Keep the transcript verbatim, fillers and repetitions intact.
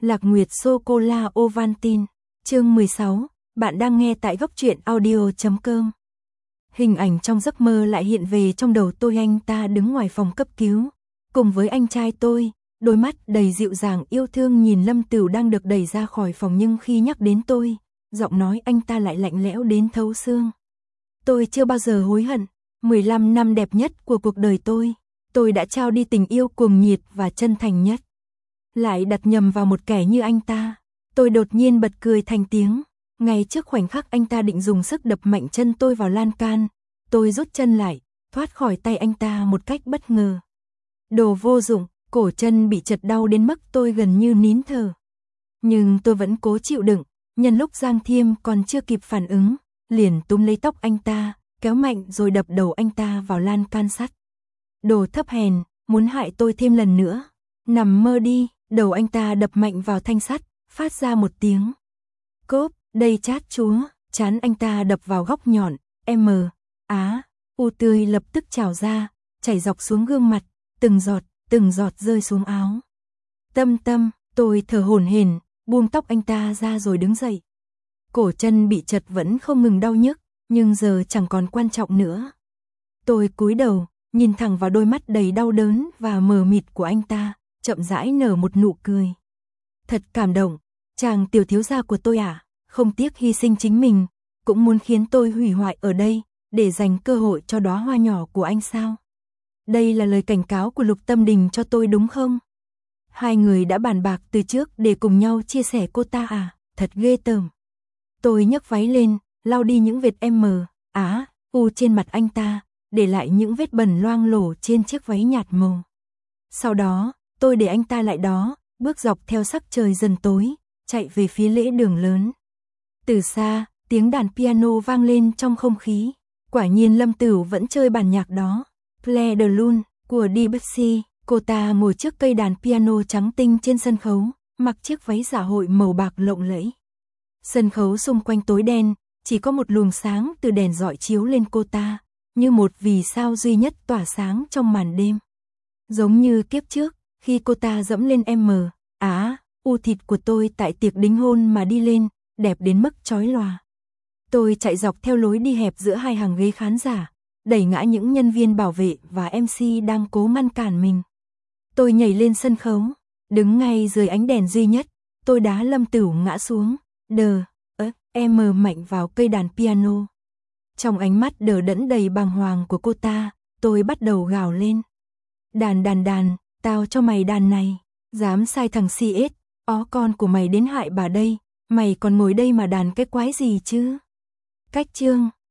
Lạc Nguyệt Sô-cô-la Ovaltine, chương mười sáu, bạn đang nghe tại góc truyện audio chấm com. Hình ảnh trong giấc mơ lại hiện về trong đầu tôi, anh ta đứng ngoài phòng cấp cứu, cùng với anh trai tôi, đôi mắt đầy dịu dàng yêu thương nhìn Lâm Tửu đang được đẩy ra khỏi phòng, nhưng khi nhắc đến tôi, giọng nói anh ta lại lạnh lẽo đến thấu xương. Tôi chưa bao giờ hối hận, mười lăm năm đẹp nhất của cuộc đời tôi, tôi đã trao đi tình yêu cuồng nhiệt và chân thành nhất. Lại đặt nhầm vào một kẻ như anh ta. Tôi đột nhiên bật cười thành tiếng, ngay trước khoảnh khắc anh ta định dùng sức đập mạnh chân tôi vào lan can, tôi rút chân lại, thoát khỏi tay anh ta một cách bất ngờ. Đồ vô dụng, cổ chân bị chật đau đến mức tôi gần như nín thở. Nhưng tôi vẫn cố chịu đựng, nhân lúc Giang Thiêm còn chưa kịp phản ứng, liền túm lấy tóc anh ta, kéo mạnh rồi đập đầu anh ta vào lan can sắt. Đồ thấp hèn, muốn hại tôi thêm lần nữa. Nằm mơ đi. Đầu anh ta đập mạnh vào thanh sắt, phát ra một tiếng cốp, đầy chát chúa, trán anh ta đập vào góc nhọn, M, á, u tươi lập tức trào ra, chảy dọc xuống gương mặt, từng giọt, từng giọt rơi xuống áo. Tâm tâm, tôi thở hổn hển, buông tóc anh ta ra rồi đứng dậy. Cổ chân bị chật vẫn không ngừng đau nhức, nhưng giờ chẳng còn quan trọng nữa. Tôi cúi đầu, nhìn thẳng vào đôi mắt đầy đau đớn và mờ mịt của anh ta, chậm rãi nở một nụ cười. Thật cảm động, chàng tiểu thiếu gia của tôi à, không tiếc hy sinh chính mình, cũng muốn khiến tôi hủy hoại ở đây, để dành cơ hội cho đóa hoa nhỏ của anh sao? Đây là lời cảnh cáo của Lục Tâm Đình cho tôi đúng không? Hai người đã bàn bạc từ trước để cùng nhau chia sẻ cô ta à, thật ghê tởm. Tôi nhấc váy lên, lau đi những vệt M, á, u trên mặt anh ta, để lại những vết bẩn loang lổ trên chiếc váy nhạt màu. Sau đó, tôi để anh ta lại đó, bước dọc theo sắc trời dần tối, chạy về phía lễ đường lớn. Từ xa, tiếng đàn piano vang lên trong không khí. Quả nhiên Lâm Tửu vẫn chơi bản nhạc đó, Claire de Lune của Debussy. Cô ta ngồi trước cây đàn piano trắng tinh trên sân khấu, mặc chiếc váy dạ hội màu bạc lộng lẫy. Sân khấu xung quanh tối đen, chỉ có một luồng sáng từ đèn rọi chiếu lên cô ta, như một vì sao duy nhất tỏa sáng trong màn đêm. Giống như kiếp trước, khi cô ta dẫm lên M, á, u thịt của tôi tại tiệc đính hôn mà đi lên, đẹp đến mức chói lòa. Tôi chạy dọc theo lối đi hẹp giữa hai hàng ghế khán giả, đẩy ngã những nhân viên bảo vệ và em xê đang cố ngăn cản mình. Tôi nhảy lên sân khấu, đứng ngay dưới ánh đèn duy nhất, tôi đá Lâm Tửu ngã xuống, đờ, ớ, M mạnh vào cây đàn piano. Trong ánh mắt đờ đẫn đầy bàng hoàng của cô ta, tôi bắt đầu gào lên. Đàn đàn đàn, tao cho mày đàn này, dám sai thằng xê ét, ó con của mày đến hại bà đây, mày còn ngồi đây mà đàn cái quái gì chứ? Cách chương,